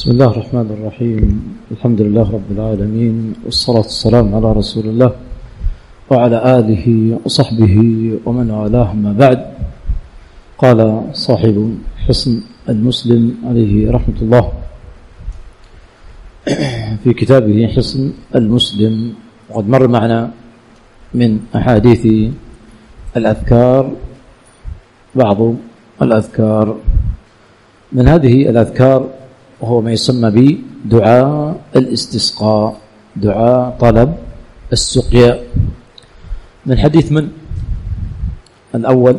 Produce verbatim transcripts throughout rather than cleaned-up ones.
بسم الله الرحمن الرحيم. الحمد لله رب العالمين، والصلاة والسلام على رسول الله وعلى آله وصحبه ومن والاه، ما بعد. قال صاحب حصن المسلم عليه رحمة الله في كتابه حصن المسلم، وقد مر معنا من أحاديث الأذكار بعض الأذكار. من هذه الأذكار وهو ما يسمى بدعاء الاستسقاء، دعاء طلب السقيا. من حديث من الأول؟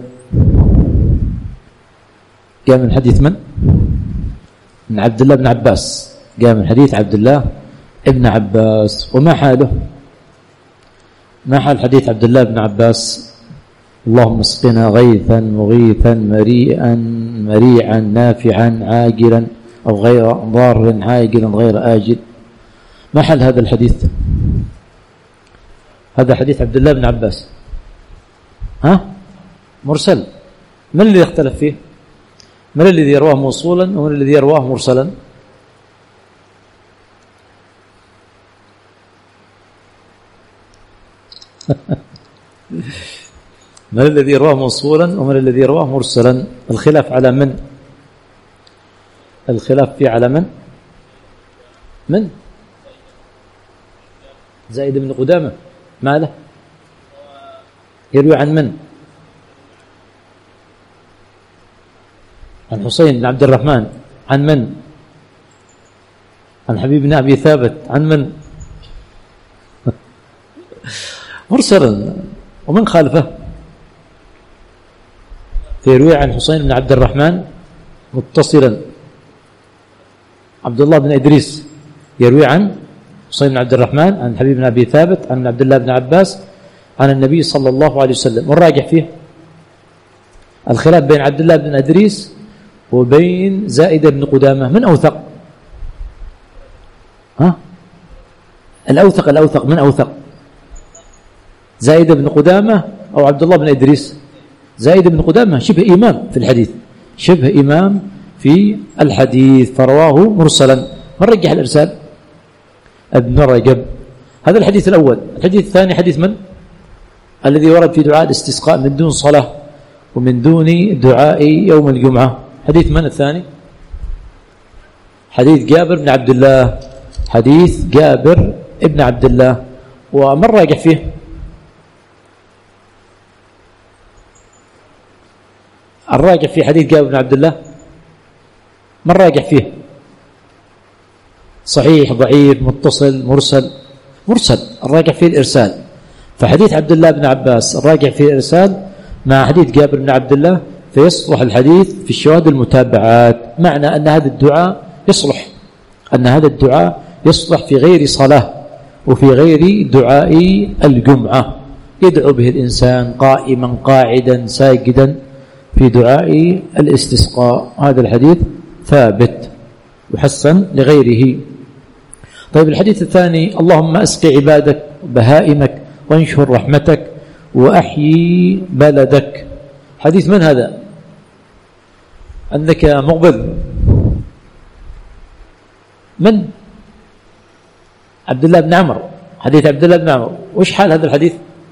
جاء من حديث من؟ من عبد الله بن عباس. جاء من حديث عبد الله بن عباس. وما حاله؟ ما حال حديث عبد الله بن عباس؟ اللهم اسقنا غيثا مغيثا مريئا مريعا نافعا عاجلا أو غير ضار عاجلا غير آجل. ما حال هذا الحديث؟ هذا حديث عبد الله بن عباس، ها مرسل. من الذي يختلف فيه؟ من الذي يرواه موصولا ومن الذي يرواه مرسلا؟ من الذي يرواه موصولا ومن الذي يرواه مرسلا؟ الخلاف على من؟ الخلاف فيه على من؟ من؟ زائد بن قدامة. ما له؟ يروي عن من؟ عن حسين بن عبد الرحمن. عن من؟ عن حبيب بن أبي ثابت. عن من؟ مرسلا. ومن خالفه؟ يروي عن حسين بن عبد الرحمن متصلا. عبد الله بن إدريس يروي عن حسين بن عبد الرحمن عن حبيب بن أبي ثابت عن عبد الله بن عباس عن النبي صلى الله عليه وسلم. والراجح فيه الخلاف بين عبد الله بن إدريس وبين زائد بن قدامة. من أوثق؟ ها؟ الأوثق الأوثق من أوثق؟ زائد بن قدامة أو عبد الله بن إدريس؟ زائد بن قدامة شبه إمام في الحديث، شبه إمام في الحديث، فرواه مرسلا. من رجح الإرسال؟ ابن رجب. هذا الحديث الأول. الحديث الثاني حديث من؟ الذي ورد في دعاء الاستسقاء من دون صلاة ومن دون دعاء يوم الجمعة. حديث من الثاني؟ حديث جابر بن عبد الله. حديث جابر بن عبد الله. ومن راجح فيه؟ الراجح في حديث جابر بن عبد الله. من راجح فيه؟ صحيح، ضعيف، متصل، مرسل؟ مرسل. الراجح فيه الإرسال. فحديث عبد الله بن عباس الراجح فيه الإرسال مع حديث جابر بن عبد الله، فيصلح الحديث في الشواهد المتابعات. معنى أن هذا الدعاء يصلح أن هذا الدعاء يصلح في غير صلاة وفي غير دعاء الجمعة، يدعو به الإنسان قائما قاعدا ساجدا في دعاء الاستسقاء. هذا الحديث ثابت وحسن لغيره. طيب الحديث الثاني: اللهم أسق عبادك بهائمك وانشر رحمتك وأحيي بلدك. حديث من هذا؟ عندك مقبل. من؟ عبد الله بن عمرو. حديث عبد الله بن عمرو. وش حال هذا الحديث؟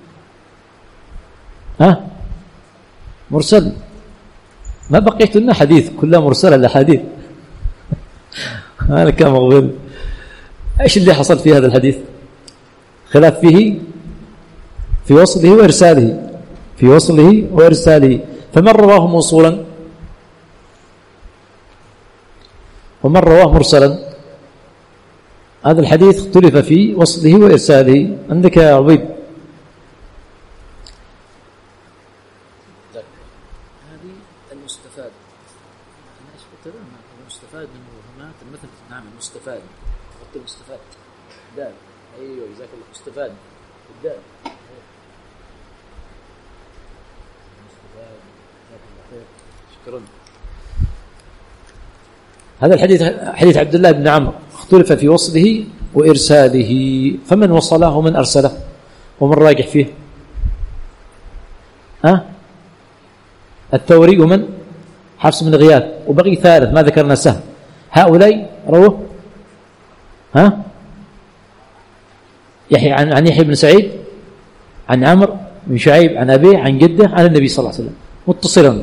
ها؟ مرسل. ما بقيت لنا حديث، كلها مرسلة الأحاديث. هذا كان مقبل. ايش اللي حصل في هذا الحديث؟ خلاف فيه في وصله وإرساله، في وصله وإرساله. فمن رواه موصولا ومن رواه مرسلا. هذا الحديث اختلف في وصله وإرساله. عندك يا عبيد؟ المستفاد. أنا إيش قلت له؟ المستفاد من مهمات المثل. نعم المستفاد. قلت المستفاد دال. أيوه جزاك الله. مستفاد الدال. المستفاد. جزاك الله خير. شكرا. هذا الحديث حديث عبد الله بن عمرو اختلف في وصله وإرساله. فمن وصله ومن أرسله ومن راجح فيه؟ ها؟ الثوري ومن؟ حفص بن غياث. وبقي ثالث ما ذكرنا سهل. هؤلاء رووا ها يحيى عن عن يحيى بن سعيد عن عمرو بن شعيب عن أبيه عن جده عن النبي صلى الله عليه وسلم متصلا.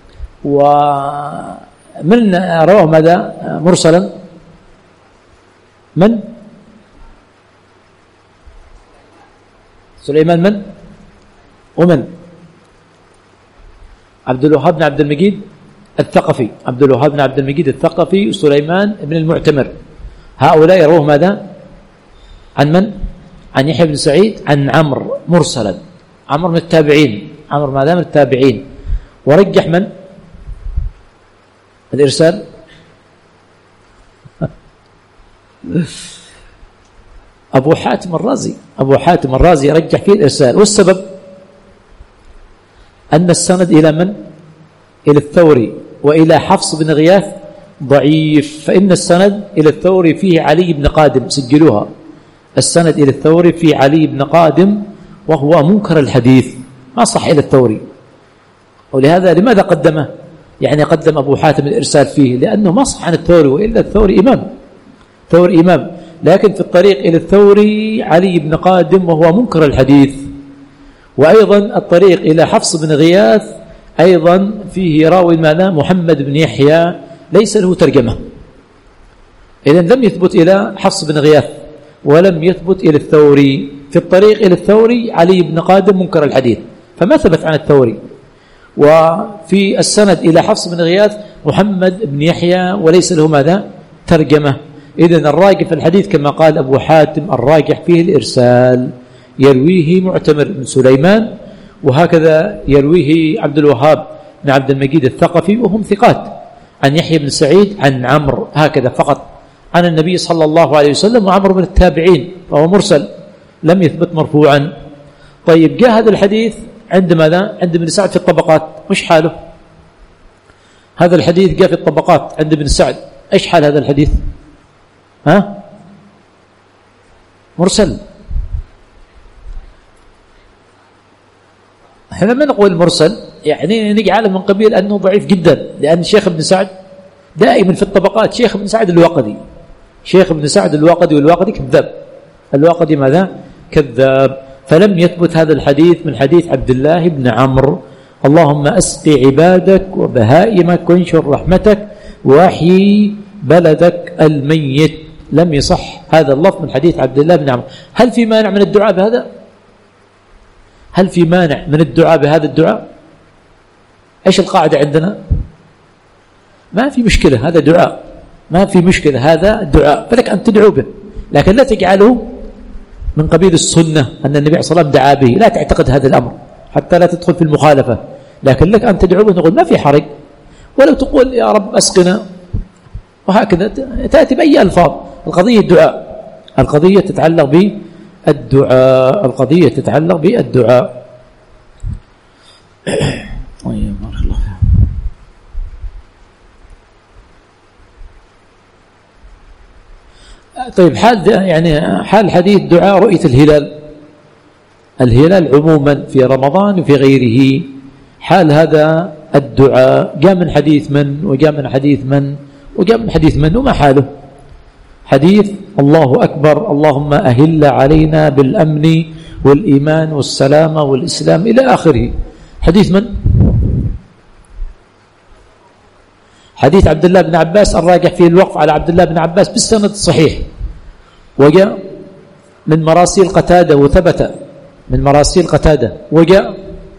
ومن رواه ماذا مرسلا؟ من؟ سليمان من؟ ومن؟ عبد الوهاب بن عبد المجيد الثقفي، عبد الوهاب بن عبد المجيد الثقفي وسليمان بن المعتمر. هؤلاء رواه ماذا؟ عن من؟ عن يحيى بن سعيد عن عمرو مرسلا. عمرو من التابعين، عمرو ماذا من التابعين. ورجح من؟ الإرسال أبو حاتم الرازي، أبو حاتم الرازي رجح فيه الإرسال. والسبب أن السند إلى من؟ إلى الثوري وإلى حفص بن غياث ضعيف. فإن السند إلى الثوري فيه علي بن قادم، سجلوها، السند إلى الثوري فيه علي بن قادم وهو منكر الحديث، ما صح إلى الثوري. ولهذا لماذا قدمه؟ يعني قدم أبو حاتم الإرسال فيه لأنه ما صح عن الثوري، وإلا الثوري إمام، ثوري إمام، لكن في الطريق إلى الثوري علي بن قادم وهو منكر الحديث. وأيضا الطريق إلى حفص بن غياث أيضا فيه راوي ماذا؟ محمد بن يحيى ليس له ترجمة، إذن لم يثبت إلى حفص بن غياث ولم يثبت إلى الثوري. في الطريق إلى الثوري علي بن قادم منكر الحديث فما ثبت عن الثوري. وفي السند إلى حفص بن غياث محمد بن يحيى وليس له ماذا؟ ترجمة. إذن الراجح في الحديث كما قال أبو حاتم الراجح فيه الإرسال، يرويه معتمر بن سليمان، وهكذا يرويه عبد الوهاب بن عبد المجيد الثقفي وهم ثقات، عن يحيى بن سعيد عن عمرو هكذا فقط عن النبي صلى الله عليه وسلم. وعمرو من التابعين فهو مرسل لم يثبت مرفوعا. طيب جاء هذا الحديث عند ماذا؟ عند ابن سعد في الطبقات، مش حاله؟ هذا الحديث جاء في الطبقات عند ابن سعد، ايش حال هذا الحديث؟ ها؟ مرسل. احنا ما نقول مرسل يعني نجعله من قبيل انه ضعيف جدا، لان شيخ ابن سعد دائما في الطبقات شيخ ابن سعد الواقدي، شيخ ابن سعد الواقدي، والواقدي كذاب، الواقدي ماذا؟ كذاب. فلم يثبت هذا الحديث من حديث عبد الله بن عمرو اللهم أسقي عبادك وبهائمك وانشر رحمتك واحيي بلدك الميت، لم يصح هذا اللفظ من حديث عبد الله بن عمرو. هل في مانع من الدعاء بهذا؟ هل في مانع من الدعاء بهذا الدعاء؟ ايش القاعدة عندنا؟ ما في مشكلة، هذا دعاء، ما في مشكلة، هذا دعاء، فلك أن تدعو به، لكن لا تجعله من قبيل السنة أن النبي صلى الله عليه وسلم دعا به، لا تعتقد هذا الأمر حتى لا تدخل في المخالفة، لكن لك أن تدعو به، نقول ما في حرج، ولو تقول يا رب أسقنا وهكذا تأتي بأي ألفاظ. القضية الدعاء، القضية تتعلق بالدعاء، القضية تتعلق بالدعاء. طيب حال يعني حال حديث دعاء رؤية الهلال، الهلال عموما في رمضان وفي غيره، حال هذا الدعاء جاء من حديث من وجاء من حديث من وجاء من حديث من وما حاله؟ حديث الله أكبر اللهم أهل علينا بالأمن والإيمان والسلامة والإسلام إلى آخره، حديث من؟ حديث عبد الله بن عباس الراجح فيه الوقف على عبد الله بن عباس بالسند الصحيح، وجاء من مراسيل قتادة وثبت من مراسيل قتادة، وجاء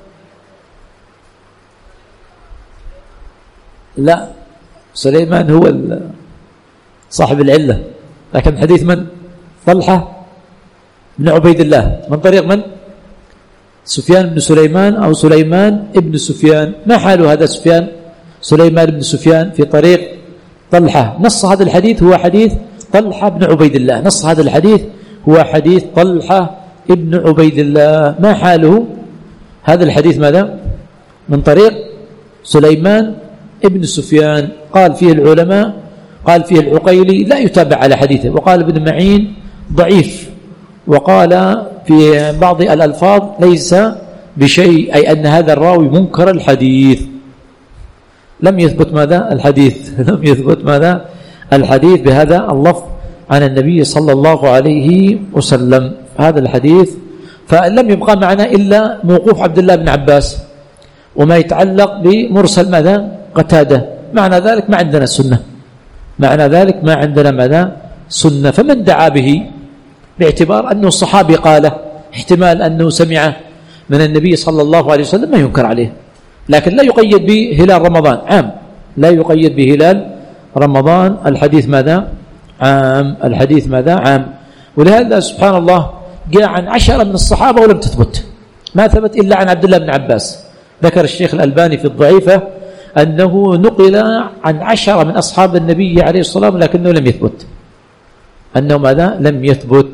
لا سليمان هو صاحب العلة، لكن حديث من؟ طلحة بن عبيد الله من طريق من؟ سفيان بن سليمان أو سليمان ابن سفيان. ما حال هذا سفيان؟ سليمان بن سفيان في طريق طلحة. نص هذا الحديث هو حديث طلحة بن عبيد الله، نص هذا الحديث هو حديث طلحة ابن عبيد الله. ما حاله؟ هذا الحديث ماذا؟ من طريق سليمان ابن سفيان. قال فيه العلماء، قال فيه العقيلي لا يتابع على حديثه، وقال ابن معين ضعيف، وقال في بعض الألفاظ ليس بشيء، أي أن هذا الراوي منكر الحديث. لم يثبت ماذا؟ الحديث لم يثبت ماذا؟ الحديث بهذا اللفظ عن النبي صلى الله عليه وسلم. هذا الحديث فلم يبقى معنا إلا موقوف عبد الله بن عباس وما يتعلق بمرسل ماذا قتادة. معنى ذلك ما عندنا سنة، معنى ذلك ما عندنا ماذا سنة. فمن دعا به باعتبار أنه الصحابي قاله، احتمال أنه سمعه من النبي صلى الله عليه وسلم، ما ينكر عليه، لكن لا يقيد بهلال رمضان، عام، لا يقيد بهلال رمضان. الحديث ماذا عام، الحديث ماذا عام. ولهذا سبحان الله جاء عن عشرة من الصحابة ولم تثبت، ما ثبت إلا عن عبد الله بن عباس. ذكر الشيخ الألباني في الضعيفة أنه نقل عن عشرة من أصحاب النبي عليه الصلاة والسلام لكنه لم يثبت، أنه ماذا لم يثبت.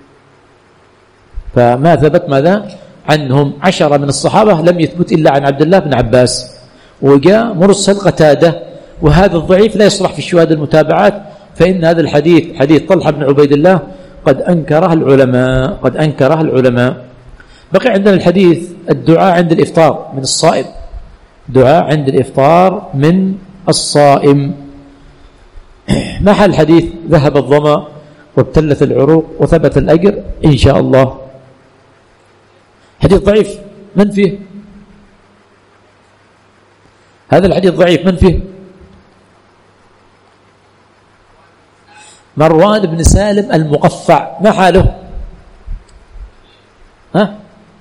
فما ثبت ماذا عنهم عشرة من الصحابة لم يثبت إلا عن عبد الله بن عباس. وجاء مرسل قتادة، وهذا الضعيف لا يصلح في الشهادة المتابعات، فإن هذا الحديث حديث طلحة بن عبيد الله قد أنكره العلماء، قد أنكره العلماء. بقي عندنا الحديث الدعاء عند الإفطار من الصائم، دعاء عند الإفطار من الصائم. ما حال الحديث؟ ذهب الظمأ وابتلت العروق وثبت الأجر إن شاء الله. حديث ضعيف، من فيه؟ هذا الحديث ضعيف، من فيه؟ مروان بن سالم المقفع، ما حاله؟ ها؟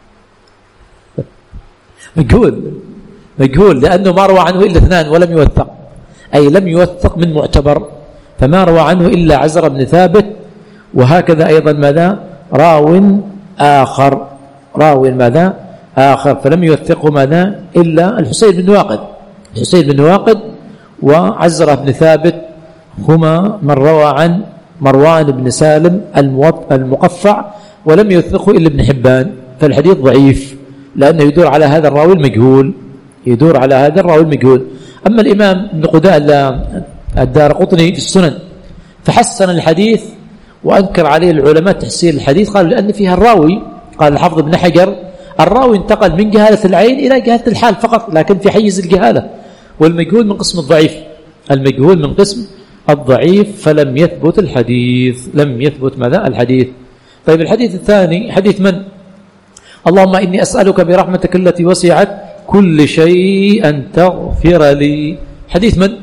مجهول، مجهول، لأنه ما روى عنه إلا اثنان ولم يوثق، أي لم يوثق من معتبر، فما روى عنه إلا عزر بن ثابت، وهكذا أيضا ماذا راو آخر، راو ماذا آخر، فلم يوثقه ماذا إلا الحسين بن واقد، الحسين بن واقد وعزر بن ثابت هما من روى عن مروان بن سالم المقفع ولم يوثقه إلا ابن حبان. فالحديث ضعيف لأنه يدور على هذا الراوي المجهول، يدور على هذا الراوي المجهول. أما الإمام ابن قدامة الدارقطني في السنن فحسن الحديث وأنكر عليه العلماء تحسين الحديث، قالوا لأن فيها الراوي، قال الحافظ ابن حجر الراوي انتقل من جهالة العين إلى جهالة الحال فقط، لكن في حيز الجهالة، والمجهول من قسم الضعيف، المجهول من قسم الضعيف، فلم يثبت الحديث، لم يثبت ماذا الحديث. طيب الحديث الثاني حديث من؟ اللهم إني أسألك برحمتك التي وسعت كل شيء أن تغفر لي. حديث من؟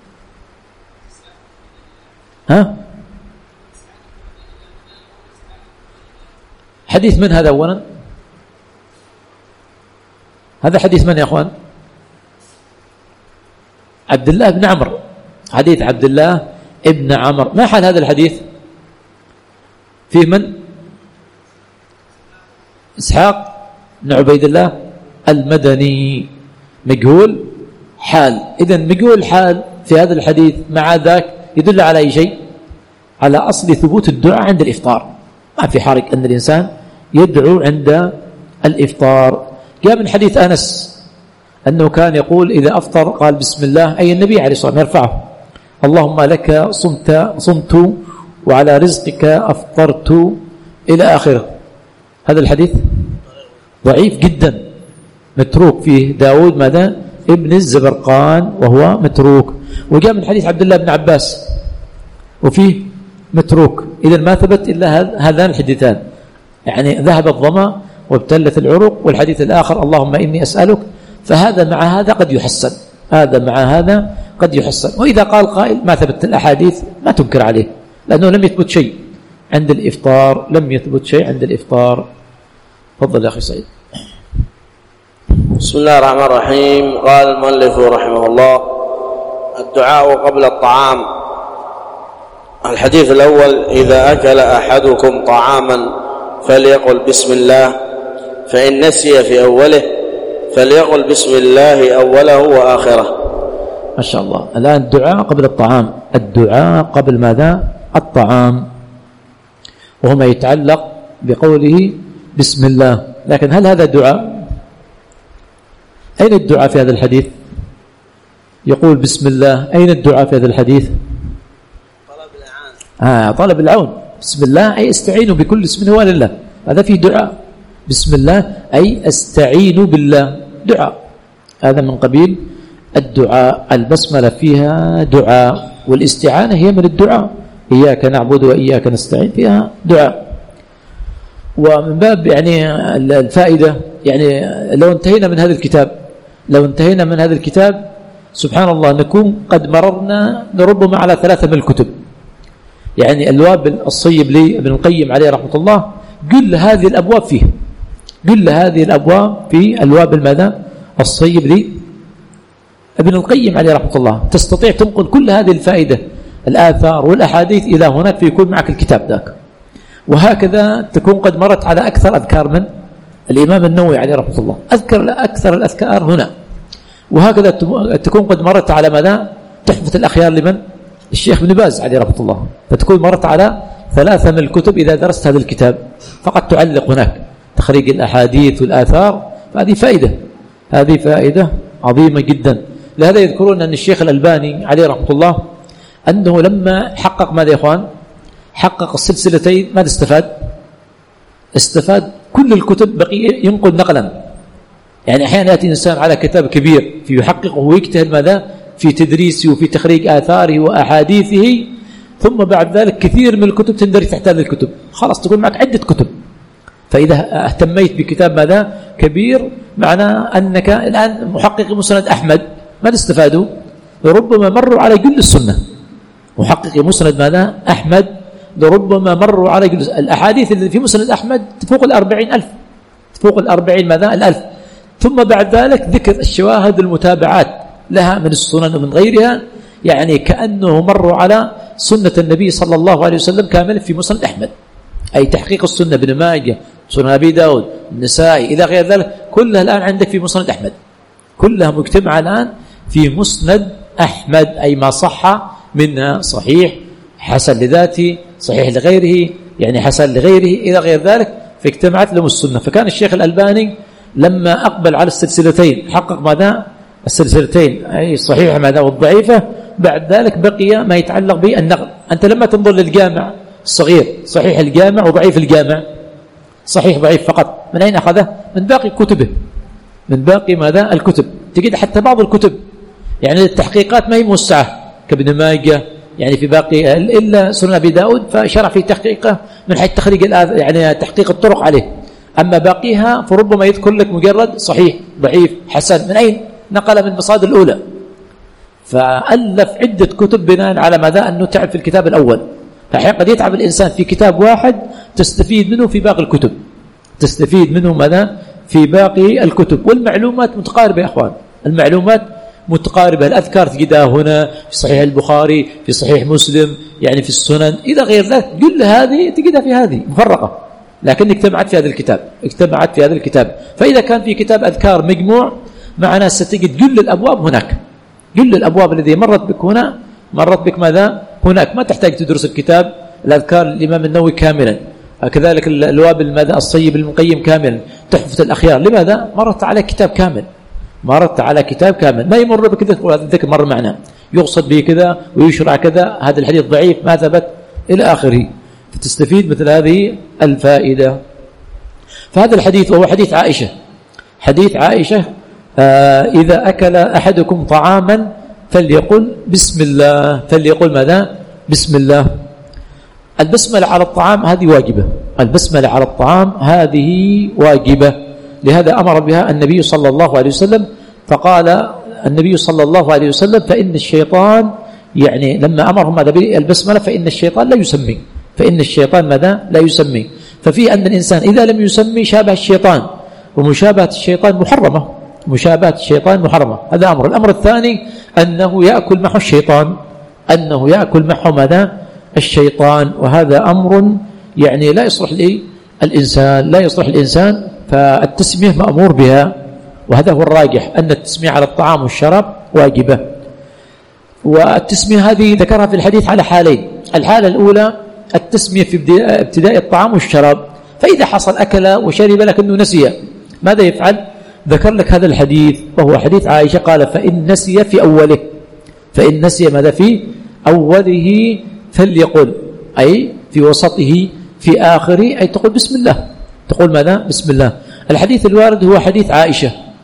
ها؟ حديث من هذا أولا؟ هذا حديث من يا أخوان؟ عبد الله بن عمرو، حديث عبد الله ابن عمرو. ما حال هذا الحديث؟ فيه من؟ إسحاق بن عبيد الله المدني، مجهول حال. إذن مجهول حال في هذا الحديث مع ذاك يدل على أي شيء؟ على أصل ثبوت الدعاء عند الإفطار، ما في حرج أن الإنسان يدعو عند الإفطار. جاء من حديث أنس أنه كان يقول إذا أفطر قال بسم الله، أي النبي عليه الصلاة والسلام يرفعه، اللهم لك صمت صمت وعلى رزقك أفطرت إلى آخره. هذا الحديث ضعيف جدا، متروك، فيه داود ماذا ابن الزبرقان وهو متروك. وجاء من حديث عبد الله بن عباس وفيه متروك. إذا ما ثبت إلا هذان الحديثان، يعني ذهب الظما وابتلت العروق، والحديث الآخر اللهم إني أسألك، فهذا مع هذا قد يحسن، هذا مع هذا قد يحسن. وإذا قال قائل ما ثبت الأحاديث ما تنكر عليه، لأنه لم يثبت شيء عند الإفطار، لم يثبت شيء عند الإفطار. تفضل يا أخي سعيد. بسم الله الرحمن الرحيم. قال المؤلف رحمه الله: الدعاء قبل الطعام. الحديث الأول: إذا أكل أحدكم طعاما فليقل بسم الله، فإن نسي في أوله فليقل بسم الله أوله وآخره. ما شاء الله. الآن الدعاء قبل الطعام، الدعاء قبل ماذا؟ الطعام، وهو ما يتعلق بقوله بسم الله. لكن هل هذا دعاء؟ أين الدعاء في هذا الحديث؟ يقول بسم الله، أين الدعاء في هذا الحديث؟ طلب العون. آه طلب العون. بسم الله أي استعينوا بكل اسم هو لله، هذا فيه دعاء. بسم الله أي استعين بالله، دعاء، هذا من قبيل الدعاء. البسملة فيها دعاء، والاستعانة هي من الدعاء، إياك نعبد وإياك نستعين فيها دعاء. ومن باب يعني الفائدة، يعني لو انتهينا من هذا الكتاب لو انتهينا من هذا الكتاب سبحان الله نكون قد مررنا لربما على ثلاثة من الكتب. يعني الوابل الصيب لي ابن القيم عليه رحمة الله كل هذه الأبواب فيه، كل هذه الأبواب في الوابل ماذا الصيب لي ابن القيم عليه رحمة الله. تستطيع تنقل كل هذه الفائدة الآثار والأحاديث إلى هناك فيكون معك الكتاب ذاك. وهكذا تكون قد مرت على أكثر أذكار من الإمام النووي عليه رحمة الله، أذكر أكثر الأذكار هنا. وهكذا تكون قد مرت على ماذا تحفة الأخيار لمن الشيخ ابن باز عليه رحمة الله. فتكون مرت على ثلاثة من الكتب إذا درست هذا الكتاب، فقد تعلق هناك تخريج الأحاديث والآثار. فهذه فائدة هذه فائدة عظيمة جدا. لهذا يذكرون أن الشيخ الألباني عليه رحمة الله أنه لما حقق ماذا يا إخوان حقق السلسلتين ماذا استفاد استفاد كل الكتب بقية ينقل نقلا. يعني أحيانا يأتي إنسان على كتاب كبير في يحققه ويجتهد ماذا في تدريسه وفي تخريج آثاره وأحاديثه، ثم بعد ذلك كثير من الكتب تندرج تحت هذه الكتب، خلاص تكون معك عدة كتب. فإذا اهتميت بكتاب ماذا كبير معناه أنك الآن محقق مسند أحمد ماذا استفادوا ربما مروا على كل السنة. محقق مسند ماذا أحمد لربما مروا على كل الأحاديث اللي في مسند أحمد تفوق الأربعين ألف تفوق الأربعين ماذا الألف. ثم بعد ذلك ذكر الشواهد المتابعات لها من السنن ومن غيرها، يعني كأنه مروا على سنة النبي صلى الله عليه وسلم كاملة في مسند أحمد، أي تحقيق السنة بن ماجه سنن أبي داود النسائي إلى غير ذلك كلها الآن عندك في مسند أحمد، كلها مجتمعة الآن في مسند أحمد، أي ما صح منها صحيح حسن لذاته صحيح لغيره يعني حسن لغيره إلى غير ذلك، فاجتمعت لهم السنة. فكان الشيخ الألباني لما أقبل على السلسلتين حقق ماذا السلسلتين أي الصحيحة ماذا والضعيفة، بعد ذلك بقي ما يتعلق بالنقل. أنت لما تنظر للجامع الصغير صحيح الجامع وضعيف الجامع صحيح ضعيف فقط، من أين أخذه؟ من باقي كتبه، من باقي ماذا الكتب. تجد حتى بعض الكتب يعني التحقيقات ما هي موسعة كابن ماجه يعني في باقي إلا سنن أبي داود فشرع في تحقيقه من حيث تخريج يعني تحقيق الطرق عليه، أما باقيها فربما يذكر لك مجرد صحيح ضعيف حسن. من أين نقل؟ من المصادر الأولى. فألف عدة كتب بناء على ماذا أنه تعب في الكتاب الأول، فأحيانا قد يتعب الإنسان في كتاب واحد تستفيد منه في باقي الكتب، تستفيد منه ماذا في باقي الكتب. والمعلومات متقاربة يا أخوان، المعلومات متقاربة. الأذكار تجدها هنا في صحيح البخاري في صحيح مسلم يعني في السنن إلى غير ذلك، كل هذه تجدها في هذه مفرقة، لكن اجتمعت في هذا الكتاب اجتمعت في هذا الكتاب. فإذا كان في كتاب أذكار مجموع معناه ستجد كل الأبواب هناك، كل الأبواب الذي مرت بك هنا مرت بك ماذا هناك، ما تحتاج تدرس الكتاب الأذكار الإمام النووي كاملا، كذلك الوابل ماذا الصيب المقيم كاملا، تحفة الأخيار. لماذا؟ مرت على كتاب كامل، مرت على كتاب كامل، ما يمر بكذا هذا الذكر مر معنا يقصد به كذا ويشرع كذا، هذا الحديث ضعيف ما ثبت إلى آخره، فتستفيد مثل هذه الفائدة. فهذا الحديث وهو حديث عائشة، حديث عائشة آه إذا أكل أحدكم طعاما فليقل بسم الله، فليقل ماذا بسم الله. البسملة على الطعام هذه واجبة، البسملة على الطعام هذه واجبة، لهذا أمر بها النبي صلى الله عليه وسلم. فقال النبي صلى الله عليه وسلم فإن الشيطان يعني لما أمرهم هذا بالبسملة فإن الشيطان لا يسمي، فإن الشيطان ماذا لا يسمي. ففي أن الإنسان إذا لم يسمي شابه الشيطان، ومشابهة الشيطان محرمة، مشابهة الشيطان محرمة، هذا أمر. الأمر الثاني أنه يأكل معه الشيطان، أنه يأكل معه ماذا الشيطان، وهذا أمر يعني لا يصلح الإنسان لا يصلح الإنسان فالتسمية مأمور بها، وهذا هو الراجح أن التسمية على الطعام والشراب واجبة. والتسمية هذه ذكرها في الحديث على حالين، الحالة الأولى التسمية في ابتداء الطعام والشراب، فإذا حصل أكل وشرب لكنه نسي ماذا يفعل؟ ذكر لك هذا الحديث وهو حديث عائشة قال فإن نسي في أوله، فإن نسي ماذا في أوله فليقل، أي في وسطه في آخره، أي تقول بسم الله، تقول ماذا بسم الله. الحديث الوارد هو حديث عائشة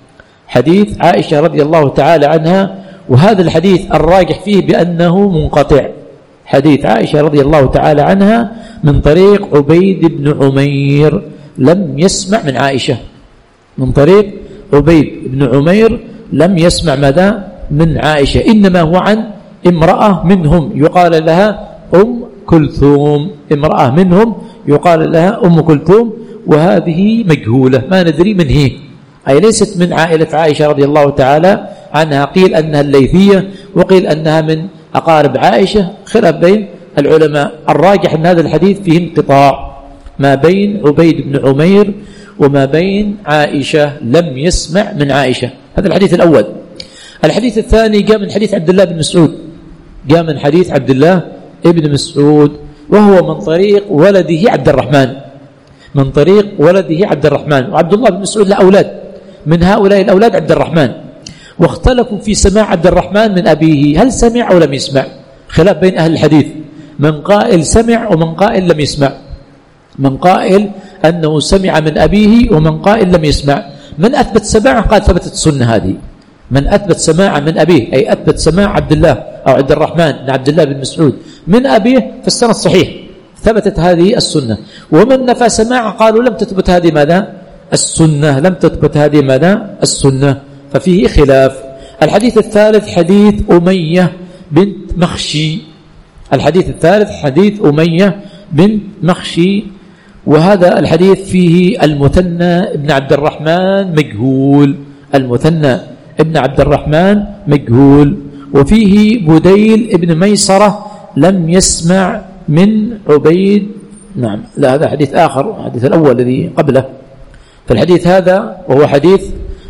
حديث عائشة رضي الله تعالى عنها، وهذا الحديث الراجح فيه بأنه منقطع. حديث عائشة رضي الله تعالى عنها من طريق عبيد بن عمير لم يسمع من عائشة، من طريق عبيد بن عمير لم يسمع ماذا من عائشة، إنما هو عن امرأة منهم يقال لها أم كلثوم، امرأة منهم يقال لها أم كلثوم، وهذه مجهولة ما ندري من هي، أي ليست من عائلة عائشة رضي الله تعالى عنها. قيل أنها الليثية وقيل أنها من أقارب عائشة، خلاف بين العلماء. الراجح أن هذا الحديث فيه انقطاع ما بين عبيد بن عمير وما بين عائشة، لم يسمع من عائشة. هذا الحديث الأول. الحديث الثاني جاء من حديث عبد الله بن مسعود، جاء من حديث عبد الله ابن مسعود، وهو من طريق ولده عبد الرحمن، من طريق ولده عبد الرحمن. وعبد الله بن مسعود له أولاد، من هؤلاء الأولاد عبد الرحمن، واختلفوا في سماع عبد الرحمن من أبيه، هل سمع أو لم يسمع، خلاف بين أهل الحديث، من قائل سمع ومن قائل لم يسمع، من قائل أنه سمع من أبيه ومن قائل لم يسمع. من أثبت سماعه قال ثبتت السنة هذه، من أثبت سماعه من أبيه أي أثبت سماع عبد الله أو عبد الرحمن بن عبد الله بن مسعود من أبيه فالسند صحيح، ثبتت هذه السنة. ومن نفى سماعه قالوا لم تثبت هذه ماذا السنة، لم تثبت هذه ماذا السنة، ففيه خلاف. الحديث الثالث حديث أمية بنت مخشي، الحديث الثالث حديث أمية بنت مخشي، وهذا الحديث فيه المثنى ابن عبد الرحمن مجهول، المثنى ابن عبد الرحمن مجهول، وفيه بديل ابن ميسرة لم يسمع من عبيد. نعم لا هذا حديث آخر، الحديث الأول الذي قبله. فالحديث هذا وهو حديث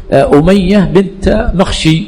أمية بنت مخشي.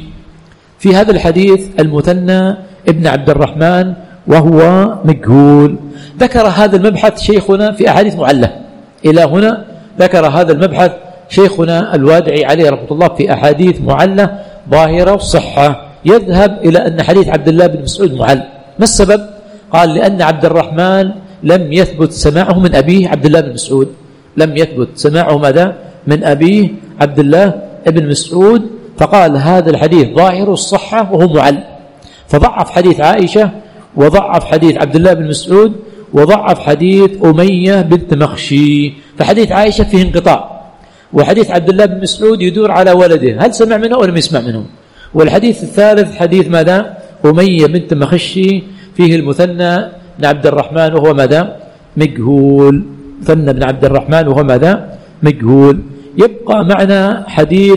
في هذا الحديث المثنى ابن عبد الرحمن وهو مجهول. ذكر هذا المبحث شيخنا في أحاديث معلة، إلى هنا ذكر هذا المبحث شيخنا الوادعي عليه رحمة الله في أحاديث معلة ظاهرة وصحة، يذهب إلى أن حديث عبد الله بن مسعود معل. ما السبب؟ قال لأن عبد الرحمن لم يثبت سماعه من أبيه عبد الله بن مسعود، لم يثبت سماعه ماذا من أبيه عبد الله بن مسعود، فقال هذا الحديث ظاهر الصحة وهو معل، فضعف حديث عائشة وضعف حديث عبد الله بن مسعود وضعف حديث أمية بنت مخشي. فحديث عائشة فيه انقطاع، وحديث عبد الله بن مسعود يدور على ولده هل سمع منه أو لم يسمع منه. والحديث الثالث حديث ماذا أمية بنت مخشي فيه المثنى بن عبد الرحمن وهو ماذا مجهول، مثنى بن عبد الرحمن وهو ماذا مجهول. يبقى معنا حديث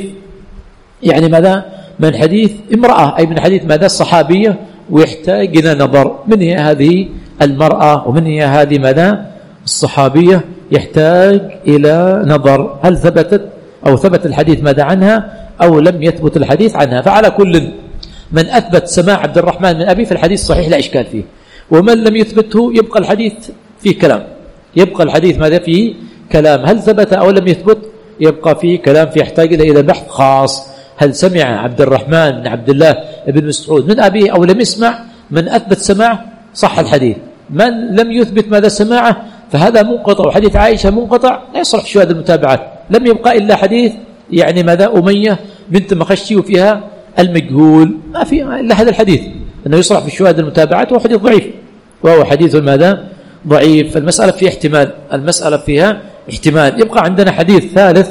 يعني ماذا من حديث امرأة، أي من حديث ماذا الصحابية، ويحتاج إلى نظر، من هي هذه المرأة ومن هي هذه ماذا الصحابية، يحتاج إلى نظر، هل ثبتت أو ثبت الحديث ماذا عنها أو لم يثبت الحديث عنها. فعلى كل من أثبت سماع عبد الرحمن من أبي فالحديث صحيح لا إشكال فيه، ومن لم يثبته يبقى الحديث فيه كلام، يبقى الحديث ماذا فيه كلام، هل ثبت أو لم يثبت يبقى فيه كلام، فيحتاج إلى بحث خاص، هل سمع عبد الرحمن بن عبد الله بن مسعود من أبيه أو لم يسمع. من أثبت سماع صح الحديث، من لم يثبت ماذا سماعه فهذا منقطع. وحديث عائشة منقطع لا يصلح شهادة المتابعات، لم يبقى إلا حديث يعني ماذا أمية بنت مخشي وفيها المجهول، ما في إلا هذا الحديث أنه يصلح في الشهادة المتابعات، وهو حديث ضعيف، وهو حديث ماذا ضعيف. المسألة فيها احتمال، المسألة فيها احتمال. يبقى عندنا حديث ثالث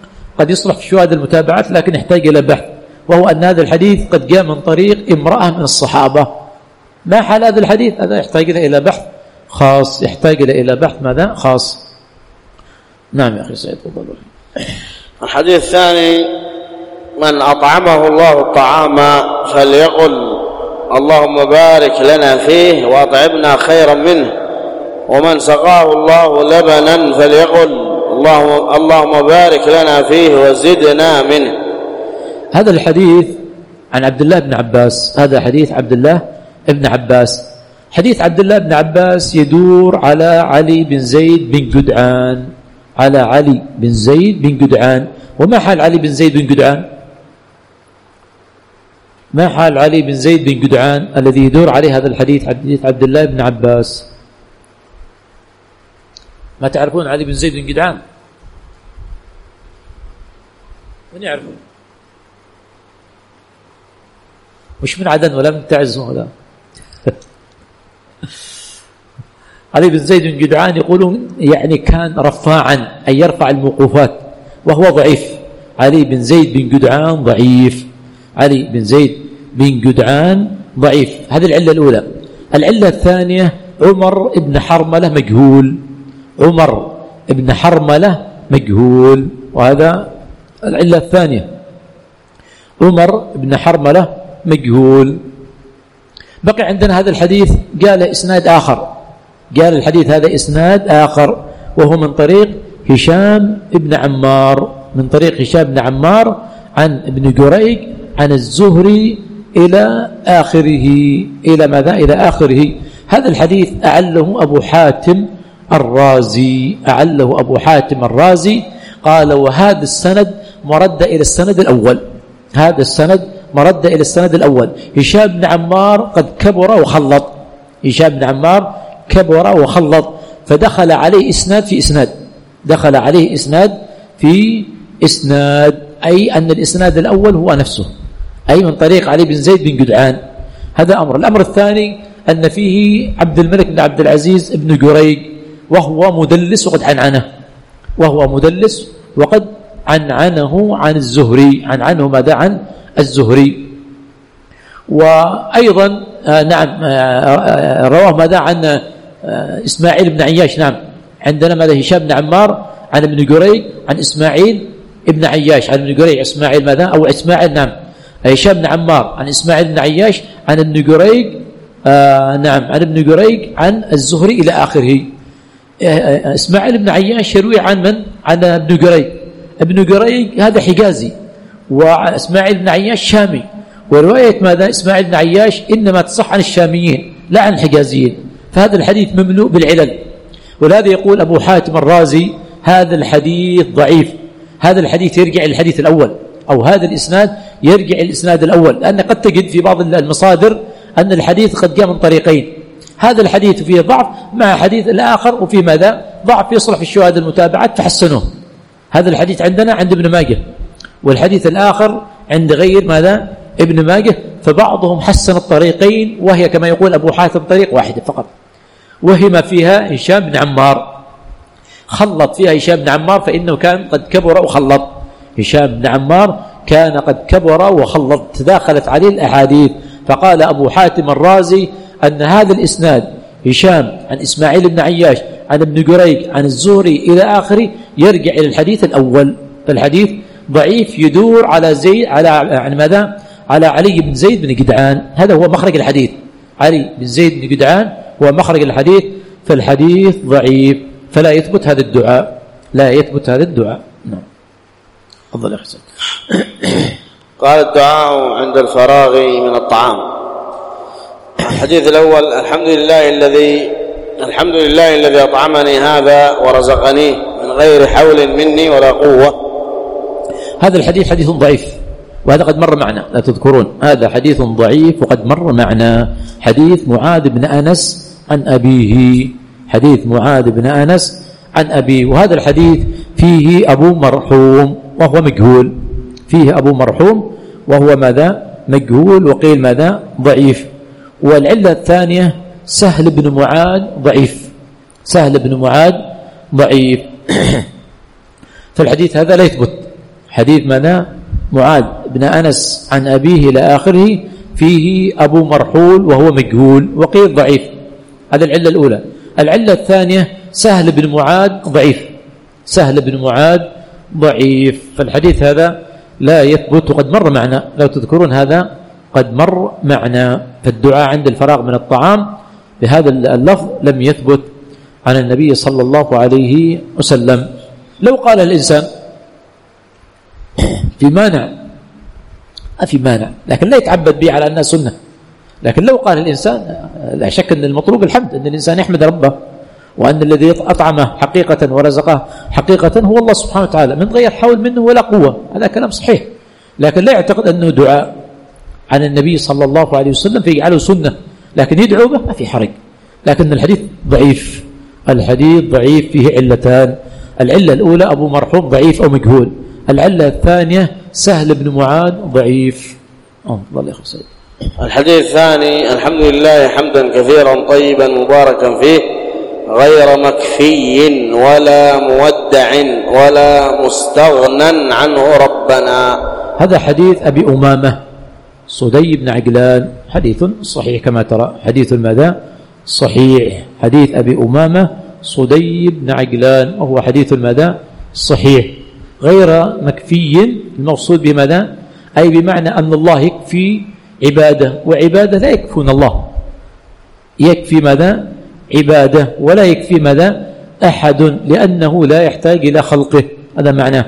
قد يصلح في الشهادة المتابعات لكن يحتاج إلى بحث، وهو أن هذا الحديث قد جاء من طريق امرأة من الصحابة. ما حال هذا الحديث؟ هذا يحتاج إلى بحث خاص، يحتاج إلى بحث ماذا خاص. نعم يا أخي سيد تفضل. الحديث الثاني من أطعمه الله الطعام فليقل اللهم بارك لنا فيه وأطعمنا خيرا منه، ومن سقاه الله لبنا فليقل اللهم, اللهم بارك لنا فيه وزدنا منه. هذا الحديث عن عبد الله بن عباس، هذا حديث عبد الله بن عباس. حديث عبد الله بن عباس يدور على علي بن زيد بن جدعان، على علي بن زيد بن جدعان. وما حال علي بن زيد بن جدعان؟ ما حال علي بن زيد بن جدعان الذي يدور عليه هذا الحديث، حديث عبد الله بن عباس؟ ما تعرفون علي بن زيد بن جدعان؟ من يعرفون؟ مش من عدن ولا من تعز ولا علي بن زيد بن جدعان يقولون يعني كان رفاعا أي يرفع الموقوفات وهو ضعيف. علي بن زيد بن جدعان ضعيف. علي بن زيد بن جدعان ضعيف. هذه العلة الأولى. العلة الثانية عمر بن حرملة مجهول. عمر بن حرملة مجهول، وهذا العلة الثانية. عمر بن حرملة مجهول. بقي عندنا هذا الحديث قال إسناد آخر، قال الحديث هذا إسناد آخر وهو من طريق هشام بن عمار، من طريق هشام بن عمار عن ابن جريج عن الزهري إلى آخره. إلى ماذا؟ إلى آخره. هذا الحديث أعله أبو حاتم الرازي، أعله أبو حاتم الرازي قال وهذا السند مرد إلى السند الأول. هذا السند مرد إلى السند الأول. هشام بن عمار قد كبر وخلط. هشام بن عمار كبر وخلط، فدخل عليه إسناد في إسناد، دخل عليه إسناد في إسناد، أي أن الإسناد الأول هو نفسه، أي من طريق علي بن زيد بن جدعان. هذا أمر. الأمر الثاني أن فيه عبد الملك بن عبد العزيز بن جريج وهو مدلس وقد عنعنه، وهو مدلس وقد عنعنه عن الزهري، عنعنه ماذا؟ عن الزهري. وأيضا آه نعم آه رواه ماذا؟ عن آه إسماعيل بن عياش. نعم عندنا ماذا؟ هشام بن عمار عن ابن جريج عن إسماعيل ابن عياش عن ابن جريج. إسماعيل ماذا؟ أو إسماعيل نعم هشام بن عمار عن إسماعيل بن عياش عن ابن جريج آه نعم عن ابن جريج عن الزهري إلى آخره. آه إسماعيل بن عياش يروي عن من؟ عن ابن جريج. ابن جريج هذا حجازي، وإسماعيل بن عياش شامي، ورواية ماذا؟ إسماعيل بن عياش إنما تصح عن الشاميين لا عن الحجازيين، فهذا الحديث مملوء بالعلل. ولهذا يقول أبو حاتم الرازي هذا الحديث ضعيف. هذا الحديث يرجع إلى الحديث الأول، أو هذا الإسناد يرجع إلى الإسناد الأول، لأن قد تجد في بعض المصادر أن الحديث قد جاء من طريقين. هذا الحديث فيه ضعف مع حديث الآخر وفي ماذا؟ ضعف يصلح في الشواهد المتابعات فحسنوه. هذا الحديث عندنا عند ابن ماجه، والحديث الآخر عند غير ماذا؟ ابن ماجه، فبعضهم حسن الطريقين، وهي كما يقول أبو حاتم طريق واحدة فقط، وهم فيها هشام بن عمار، خلط فيها هشام بن عمار فإنه كان قد كبر وخلط. هشام بن عمار كان قد كبر وخلط، تداخلت عليه الأحاديث. فقال أبو حاتم الرازي أن هذا الإسناد هشام عن إسماعيل بن عياش عن ابن جريج عن الزهري إلى آخره يرجع إلى الحديث الأول، فالحديث ضعيف يدور على زيد على يعني ماذا؟ على علي بن زيد بن جدعان. هذا هو مخرج الحديث، علي بن زيد بن جدعان هو مخرج الحديث، فالحديث ضعيف، فلا يثبت هذا الدعاء، لا يثبت هذا الدعاء. نعم. تفضل يا حسين. قال الدعاء عند الفراغ من الطعام. الحديث الأول: الحمد لله الذي الحمد لله الذي أطعمني هذا ورزقنيه من غير حول مني ولا قوة. هذا الحديث حديث ضعيف، وهذا قد مر معنا، لا تذكرون، هذا حديث ضعيف وقد مر معنا. حديث معاذ بن أنس عن أبيه، حديث معاذ بن أنس عن أبيه، وهذا الحديث فيه أبو مرحوم وهو مجهول، فيه أبو مرحوم وهو ماذا؟ مجهول، وقيل ماذا؟ ضعيف. والعلة الثانية سهل بن معاذ ضعيف، سهل بن معاذ ضعيف. فالحديث هذا لا يثبت. حديث ماذا؟ معاذ بن أنس عن أبيه إلى آخره فيه أبو مرحول وهو مجهول، وقيل ضعيف. هذا العلة الأولى. العلة الثانية سهل بن معاذ ضعيف، سهل بن معاذ ضعيف، فالحديث هذا لا يثبت، وقد مر معنا، لو تذكرون هذا قد مر معنا. فالدعاء عند الفراغ من الطعام بهذا اللفظ لم يثبت عن النبي صلى الله عليه وسلم. لو قال الإنسان في مانع، ما في مانع، لكن لا يتعبد به على أنها سنة. لكن لو قال الإنسان، لا شك أن المطلوب الحمد، أن الإنسان يحمد ربه، وأن الذي أطعمه حقيقة ورزقه حقيقة هو الله سبحانه وتعالى من غير حول منه ولا قوة. هذا كلام صحيح، لكن لا يعتقد أنه دعاء عن النبي صلى الله عليه وسلم فيجعله سنة، لكن يدعو به ما في حرج. لكن الحديث ضعيف، الحديث ضعيف فيه علتان. العلة الأولى أبو مرحوم ضعيف أو مجهول. العلة الثانية سهل بن معاذ ضعيف. الله يخلص. الحديث الثاني: الحمد لله حمدا كثيرا طيبا مباركا فيه غير مكفي ولا مودع ولا مستغنى عنه ربنا. هذا حديث أبي أمامة صدي بن عجلان، حديث صحيح كما ترى، حديث ماذا؟ صحيح. حديث أبي أمامة صدي بن عجلان وهو حديث ماذا؟ صحيح. غير مكفي المقصود بماذا؟ أي بمعنى أن الله يكفي عباده، وعباده لا يكفون الله، يكفي ماذا؟ عباده، ولا يكفي ماذا؟ أحد، لأنه لا يحتاج إلى خلقه، هذا معناه.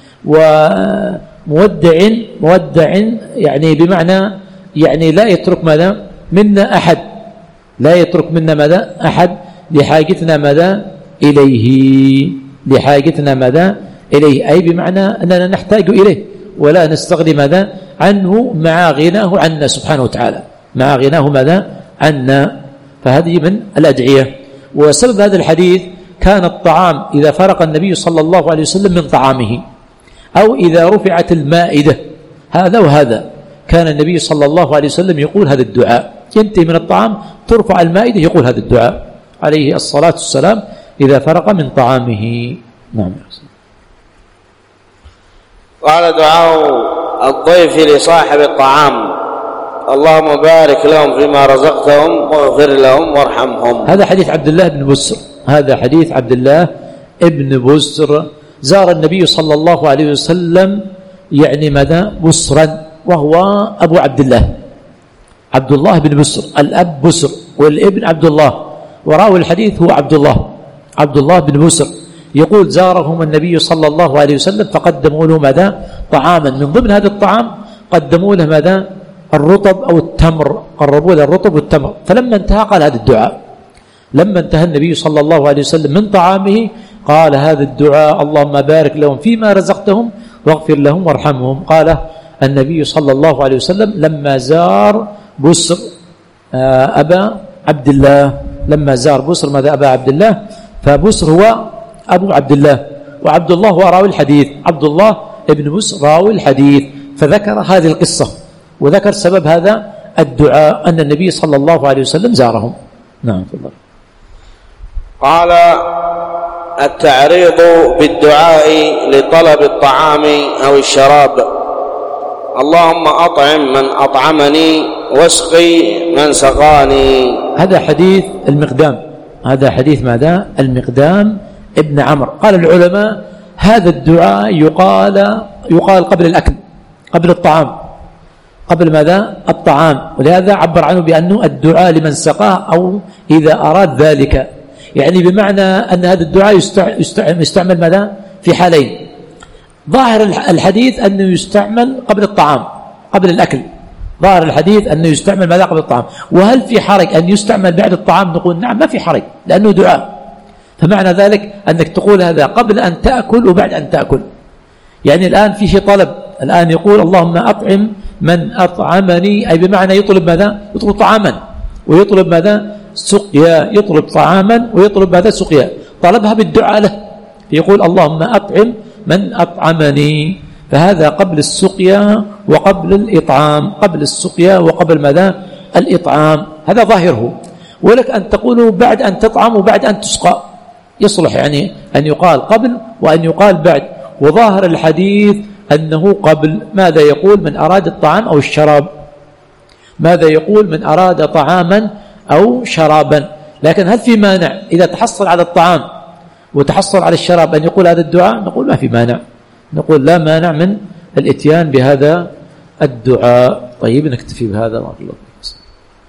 ومودع مودع يعني بمعنى يعني لا يترك ماذا؟ منا أحد، لا يترك منا ماذا؟ أحد لحاجتنا ماذا؟ إليه، لحاجتنا ماذا؟ إليه، أي بمعنى أننا نحتاج إليه ولا نستغني ماذا؟ عنه مع غناه عنا سبحانه وتعالى، مع غناه ماذا؟ عنا. فهذه من الأدعية. وسبب هذا الحديث كان الطعام إذا فرق النبي صلى الله عليه وسلم من طعامه، أو إذا رفعت المائدة، هذا وهذا، كان النبي صلى الله عليه وسلم يقول هذا الدعاء، ينتهي من الطعام ترفع المائدة يقول هذا الدعاء عليه الصلاة والسلام إذا فرق من طعامه. نعم. قال: دعاء الضيف لصاحب الطعام: اللهم بارك لهم فيما رزقتهم واغفر لهم وارحمهم. هذا حديث عبد الله بن بسر، هذا حديث عبد الله بن بسر. زار النبي صلى الله عليه وسلم يعني ماذا؟ بسرا، وهو أبو عبد الله، عبد الله بن بسر، الأب بسر والابن عبد الله، وراوي الحديث هو عبد الله عبد الله بن بسر. يقول: زارهم النبي صلى الله عليه وسلم فقدموا له ماذا؟ طعاما، من ضمن هذا الطعام قدموا له ماذا؟ الرطب أو التمر، قربوا له الرطب والتمر. فلما انتهى قال هذا الدعاء، لما انتهى النبي صلى الله عليه وسلم من طعامه قال هذا الدعاء: اللهم بارك لهم فيما رزقتهم واغفر لهم وارحمهم. قال النبي صلى الله عليه وسلم لما زار بسر أبا عبد الله، لما زار بسر ماذا؟ أبا عبد الله، فبسر هو أبو عبد الله، وعبد الله هو راوي الحديث، عبد الله ابن بسر راوي الحديث، فذكر هذه القصة وذكر سبب هذا الدعاء أن النبي صلى الله عليه وسلم زارهم. نعم. تفضل. قال: التعريض بالدعاء لطلب الطعام أو الشراب: اللهم أطعم من أطعمني واسقي من سقاني. هذا حديث المقدام، هذا حديث ماذا؟ المقدام ابن عمرو. قال العلماء هذا الدعاء يقال يقال قبل الأكل، قبل الطعام، قبل ماذا؟ الطعام، ولهذا عبر عنه بأنه الدعاء لمن سقاه أو إذا أراد ذلك، يعني بمعنى أن هذا الدعاء يستعمل ماذا؟ في حالين. ظاهر الحديث أنه يستعمل قبل الطعام، قبل الأكل، ظاهر الحديث أنه يستعمل ماذا؟ قبل الطعام. وهل في حرج أن يستعمل بعد الطعام؟ نقول نعم، ما في حرج، لأنه دعاء. فمعنى ذلك أنك تقول هذا قبل أن تأكل وبعد أن تأكل. يعني الآن في شيء طلب، الآن يقول اللهم أطعم من أطعمني، أي بمعنى يطلب ماذا؟ يطلب طعاما، ويطلب ماذا؟ سقيا، يطلب طعاما ويطلب ماذا؟ سقيا، طلبها بالدعاء له، يقول اللهم أطعم من أطعمني، فهذا قبل السقيا وقبل الإطعام، قبل السقيا وقبل ماذا؟ الإطعام، هذا ظاهره. ولك أن تقوله بعد أن تطعم وبعد أن تسقى، يصلح يعني أن يقال قبل وأن يقال بعد. وظاهر الحديث أنه قبل. ماذا يقول من أراد الطعام أو الشراب؟ ماذا يقول من أراد طعاما أو شرابا؟ لكن هل في مانع إذا تحصل على الطعام وتحصل على الشراب أن يقول هذا الدعاء؟ نقول ما في مانع، نقول لا مانع من الاتيان بهذا الدعاء. طيب نكتفي بهذا.